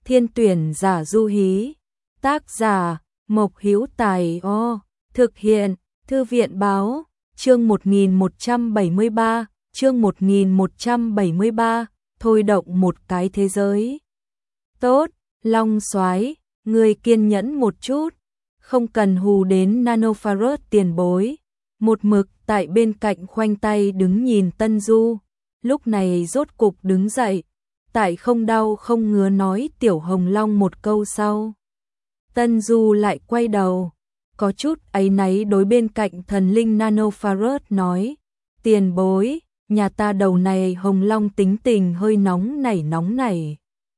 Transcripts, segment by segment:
Thiên tuyển giả du hí. Tác giả Mộc Hữu Tài. Thực hiện Thư viện báo. Chương 1173. Chương 1173. Thôi động một cái thế giới. Tốt, Long Soái, ngươi kiên nhẫn một chút, không cần hù đến nanofarad tiền bối. Một mực tại bên cạnh khoanh tay đứng nhìn Tân Du, lúc này rốt cục đứng dậy, tại không đau không ngứa nói Tiểu Hồng Long một câu sau. Tân Du lại quay đầu, có chút áy náy đối bên cạnh thần linh nanofarad nói, tiền bối, nhà ta đầu này Hồng Long tính tình hơi nóng nảy.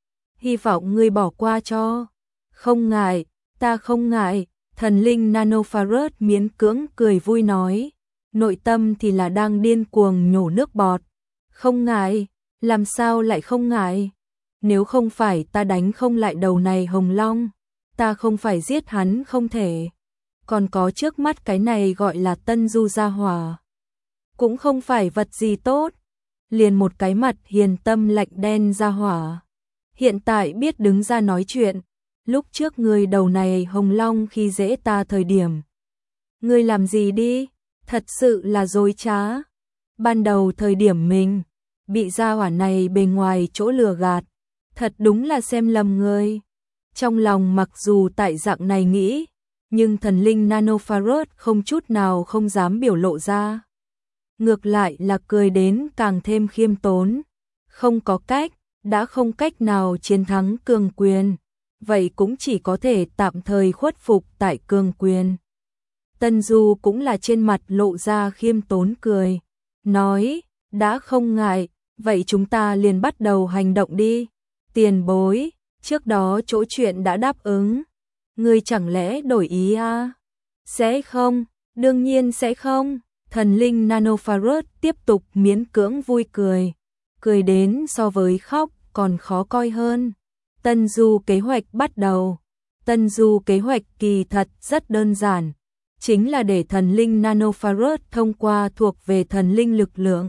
Hy vọng ngươi bỏ qua cho. Không ngại, ta không ngại, thần linh nanofarad miễn cưỡng cười vui nói, nội tâm thì là đang điên cuồng nhổ nước bọt. Không ngại, làm sao lại không ngại? Nếu không phải ta đánh không lại đầu này Hồng Long, ta không phải giết hắn không thể. Còn có trước mắt cái này gọi là Tân Du gia hỏa, cũng không phải vật gì tốt. Liền một cái mặt hiền tâm lạnh đen gia hỏa, hiện tại biết đứng ra nói chuyện. Lúc trước người đầu này Hồng Long khi dễ ta thời điểm, ngươi làm gì đi? Thật sự là dối trá. Ban đầu thời điểm mình bị gia hỏa này bề ngoài chỗ lừa gạt, thật đúng là xem lầm ngươi. Trong lòng mặc dù tại dạng này nghĩ, nhưng thần linh nanofarad không chút nào không dám biểu lộ ra. Ngược lại là cười đến càng thêm khiêm tốn. Không có cách, đã không cách nào chiến thắng cường quyền, vậy cũng chỉ có thể tạm thời khuất phục tại cường quyền. Tân Du cũng là trên mặt lộ ra khiêm tốn cười, nói, đã không ngại, vậy chúng ta liền bắt đầu hành động đi. Tiền bối, trước đó chỗ chuyện đã đáp ứng, ngươi chẳng lẽ đổi ý à? Sẽ không, đương nhiên sẽ không. Thần linh nanofarad tiếp tục miễn cưỡng vui cười, cười đến so với khóc còn khó coi hơn. Tân Du kế hoạch bắt đầu. Tân Du kế hoạch kỳ thật rất đơn giản, chính là để thần linh nanofarad thông qua thuộc về thần linh lực lượng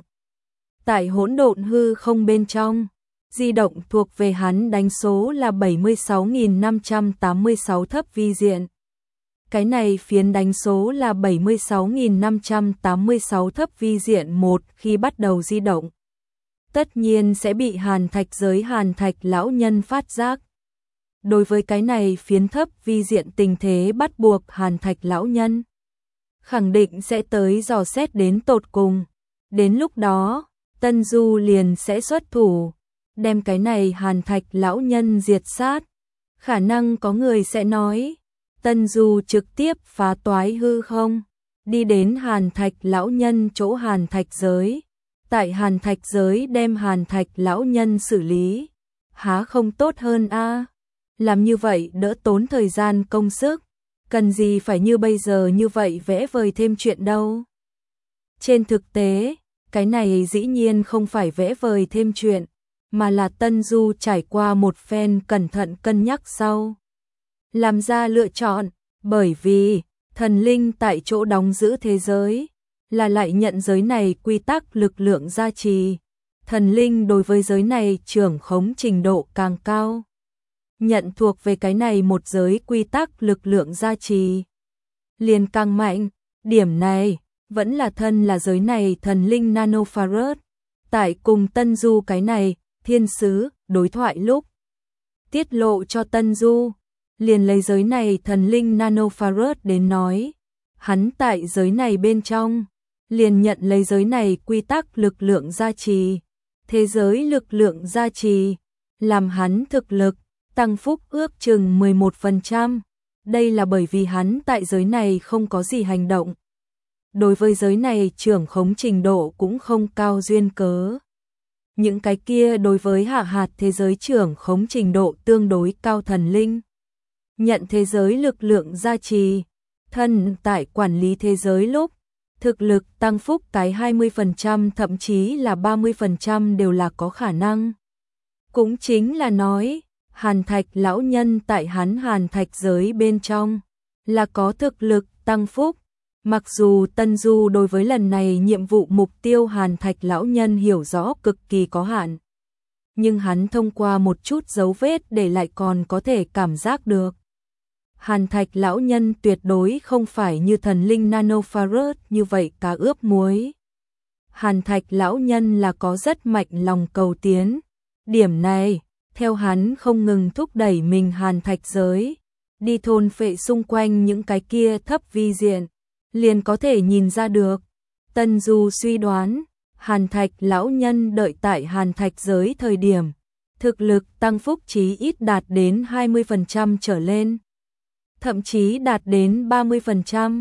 tại hỗn độn hư không bên trong, di động thuộc về hắn đánh số là 76.586 thấp vi diện. Cái này phiến đánh số là 76.586 thấp vi diện một khi bắt đầu di động, tất nhiên sẽ bị Hàn Thạch lão nhân phát giác. Đối với cái này phiến thấp vi diện tình thế bắt buộc Hàn Thạch lão nhân khẳng định sẽ tới dò xét đến tột cùng. Đến lúc đó, Tân Du liền sẽ xuất thủ, đem cái này Hàn Thạch lão nhân diệt sát. Khả năng có người sẽ nói, Tân Du trực tiếp phá toái hư không, đi đến Hàn Thạch lão nhân chỗ Hàn Thạch giới, tại Hàn Thạch giới đem Hàn Thạch lão nhân xử lý, há không tốt hơn a? Làm như vậy đỡ tốn thời gian công sức, cần gì phải như bây giờ như vậy vẽ vời thêm chuyện đâu. Trên thực tế, cái này dĩ nhiên không phải vẽ vời thêm chuyện, mà là Tân Du trải qua một phen cẩn thận cân nhắc sau làm ra lựa chọn, bởi vì thần linh tại chỗ đóng giữ thế giới là lại nhận giới này quy tắc lực lượng gia trì, thần linh đối với giới này trưởng khống trình độ càng cao, nhận thuộc về cái này một giới quy tắc lực lượng gia trì liền càng mạnh. Điểm này vẫn là thân là giới này thần linh nanofarad tại cùng Tân Du cái này thiên sứ đối thoại lúc tiết lộ cho Tân Du, liền lấy giới này thần linh nanofarad đến nói, hắn tại giới này bên trong liền nhận lấy giới này quy tắc lực lượng gia trì, thế giới lực lượng gia trì làm hắn thực lực tăng phúc ước chừng 11%. Đây là bởi vì hắn tại giới này không có gì hành động, đối với giới này trưởng khống trình độ cũng không cao duyên cớ. Những cái kia đối với hạ hạt thế giới trưởng khống trình độ tương đối cao thần linh, nhận thế giới lực lượng gia trì, thân tại quản lý thế giới lúc, thực lực tăng phúc cái 20% thậm chí là 30% đều là có khả năng. Cũng chính là nói, Hàn Thạch lão nhân tại hắn Hàn Thạch giới bên trong là có thực lực tăng phúc. Mặc dù Tân Du đối với lần này nhiệm vụ mục tiêu Hàn Thạch lão nhân hiểu rõ cực kỳ có hạn, nhưng hắn thông qua một chút dấu vết để lại còn có thể cảm giác được. Hàn Thạch lão nhân tuyệt đối không phải như thần linh Nanofarad như vậy cá ướp muối. Hàn Thạch lão nhân là có rất mạnh lòng cầu tiến. Điểm này, theo hắn không ngừng thúc đẩy mình Hàn Thạch giới, đi thôn phệ xung quanh những cái kia thấp vi diện, liền có thể nhìn ra được. Tân Du suy đoán, Hàn Thạch lão nhân đợi tại Hàn Thạch giới thời điểm, thực lực tăng phúc chí ít đạt đến 20% trở lên, thậm chí đạt đến 30%.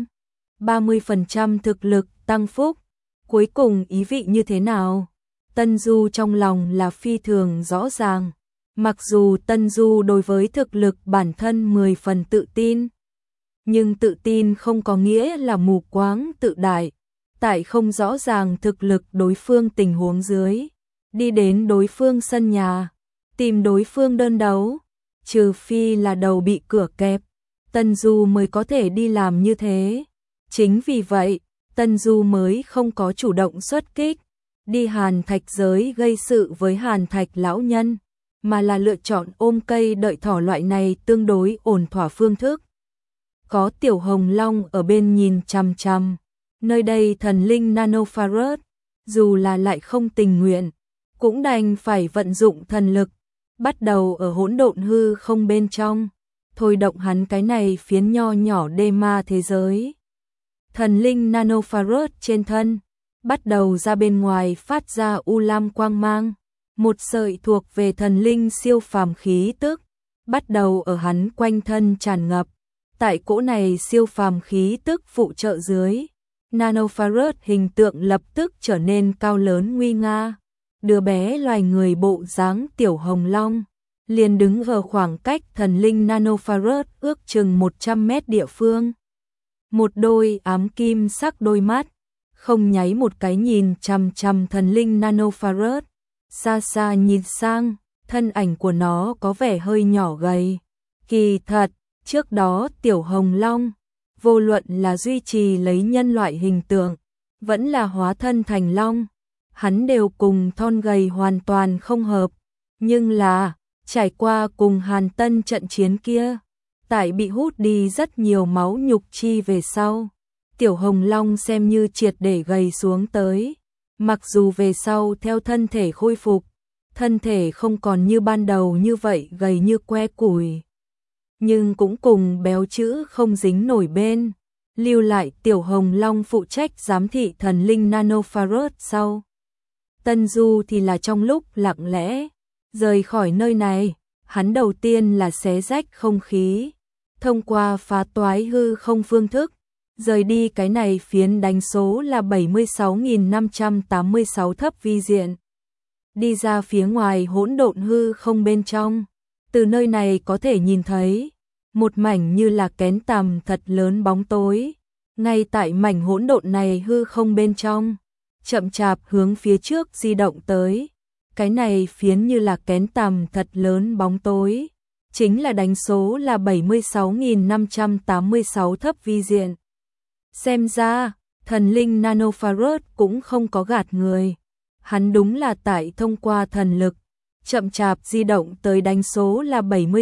30% thực lực tăng phúc, cuối cùng ý vị như thế nào? Tân Du trong lòng là phi thường rõ ràng. Mặc dù Tân Du đối với thực lực bản thân 10 phần tự tin, nhưng tự tin không có nghĩa là mù quáng tự đại. Tại không rõ ràng thực lực đối phương tình huống dưới, đi đến đối phương sân nhà, tìm đối phương đơn đấu, trừ phi là đầu bị cửa kẹp, Tân Du mới có thể đi làm như thế. Chính vì vậy, Tân Du mới không có chủ động xuất kích, đi Hàn Thạch giới gây sự với Hàn Thạch lão nhân, mà là lựa chọn ôm cây đợi thỏ loại này tương đối ổn thỏa phương thức. Có Tiểu Hồng Long ở bên nhìn chằm chằm, nơi đây thần linh Nanofarad, dù là lại không tình nguyện, cũng đành phải vận dụng thần lực, bắt đầu ở hỗn độn hư không bên trong, thôi động hắn cái này phiến nho nhỏ đê ma thế giới. Thần linh Nanofarad trên thân, bắt đầu ra bên ngoài phát ra u lam quang mang, một sợi thuộc về thần linh siêu phàm khí tức, bắt đầu ở hắn quanh thân tràn ngập. Tại cỗ này siêu phàm khí tức phụ trợ dưới, Nanofarad hình tượng lập tức trở nên cao lớn nguy nga. Đứa bé loài người bộ dáng Tiểu Hồng Long, liền đứng ở khoảng cách thần linh Nanofarad ước chừng 100 mét địa phương. Một đôi ám kim sắc đôi mắt, không nháy một cái nhìn chằm chằm thần linh Nanofarad, xa xa nhìn sang, thân ảnh của nó có vẻ hơi nhỏ gầy. Kỳ thật, trước đó Tiểu Hồng Long, vô luận là duy trì lấy nhân loại hình tượng, vẫn là hóa thân thành long, hắn đều cùng thon gầy hoàn toàn không hợp. Nhưng là, trải qua cùng Hàn Tân trận chiến kia, tại bị hút đi rất nhiều máu nhục chi về sau, Tiểu Hồng Long xem như triệt để gầy xuống tới. Mặc dù về sau theo thân thể khôi phục, thân thể không còn như ban đầu như vậy gầy như que củi, nhưng cũng cùng béo chữ không dính nổi bên, lưu lại Tiểu Hồng Long phụ trách giám thị thần linh Nanofarad sau. Tân Du thì là trong lúc lặng lẽ rời khỏi nơi này, hắn đầu tiên là xé rách không khí, thông qua phá toái hư không phương thức, rời đi cái này phiến đánh số là 76.586 thấp vi diện. Đi ra phía ngoài hỗn độn hư không bên trong, từ nơi này có thể nhìn thấy một mảnh như là kén tằm thật lớn bóng tối, ngay tại mảnh hỗn độn này hư không bên trong, chậm chạp hướng phía trước di động tới. Cái này phiến như là kén tằm thật lớn bóng tối, chính là đánh số là 76.586 thấp vi diện. Xem ra, thần linh Nanofarad cũng không có gạt người. Hắn đúng là tại thông qua thần lực, chậm chạp di động tới đánh số là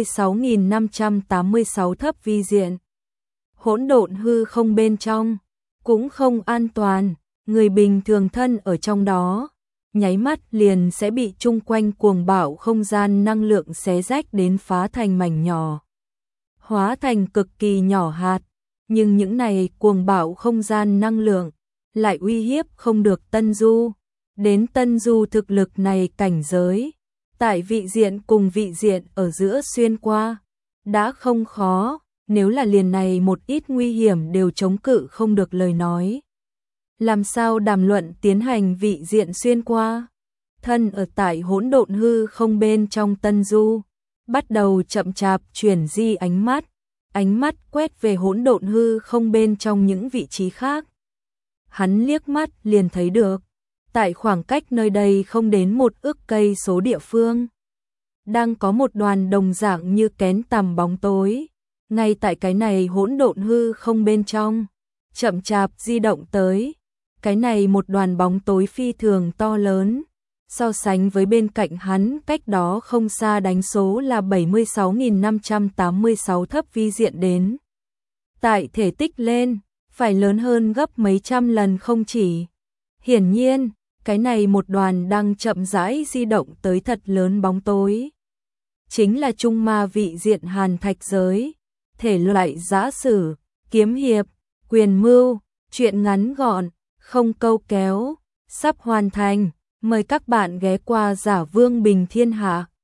76.586 thấp vi diện. Hỗn độn hư không bên trong, cũng không an toàn, người bình thường thân ở trong đó, nháy mắt liền sẽ bị chung quanh cuồng bạo không gian năng lượng xé rách đến phá thành mảnh nhỏ, hóa thành cực kỳ nhỏ hạt. Nhưng những này cuồng bạo không gian năng lượng lại uy hiếp không được Tân Du. Đến Tân Du thực lực này cảnh giới, tại vị diện cùng vị diện ở giữa xuyên qua, đã không khó, nếu là liền này một ít nguy hiểm đều chống cự không được lời nói. Làm sao đàm luận tiến hành vị diện xuyên qua? Thân ở tại hỗn độn hư không bên trong Tân Du, bắt đầu chậm chạp chuyển di ánh mắt quét về hỗn độn hư không bên trong những vị trí khác. Hắn liếc mắt liền thấy được, tại khoảng cách nơi đây không đến 1 ức cây số địa phương, đang có một đoàn đồng dạng như kén tằm bóng tối, ngay tại cái này hỗn độn hư không bên trong, chậm chạp di động tới. Cái này một đoàn bóng tối phi thường to lớn, So sánh với bên cạnh hắn cách đó không xa đánh số là 76.586 thấp vi diện đến. Tại thể tích lên, phải lớn hơn gấp mấy trăm lần không chỉ. Hiển nhiên, cái này một đoàn đang chậm rãi di động tới thật lớn bóng tối. Chính là trung ma vị diện hàn thạch giới, thể loại giã sử, kiếm hiệp, quyền mưu, truyện ngắn gọn, không câu kéo, sắp hoàn thành. Mời các bạn ghé qua Giả Vương Bình Thiên Hạ.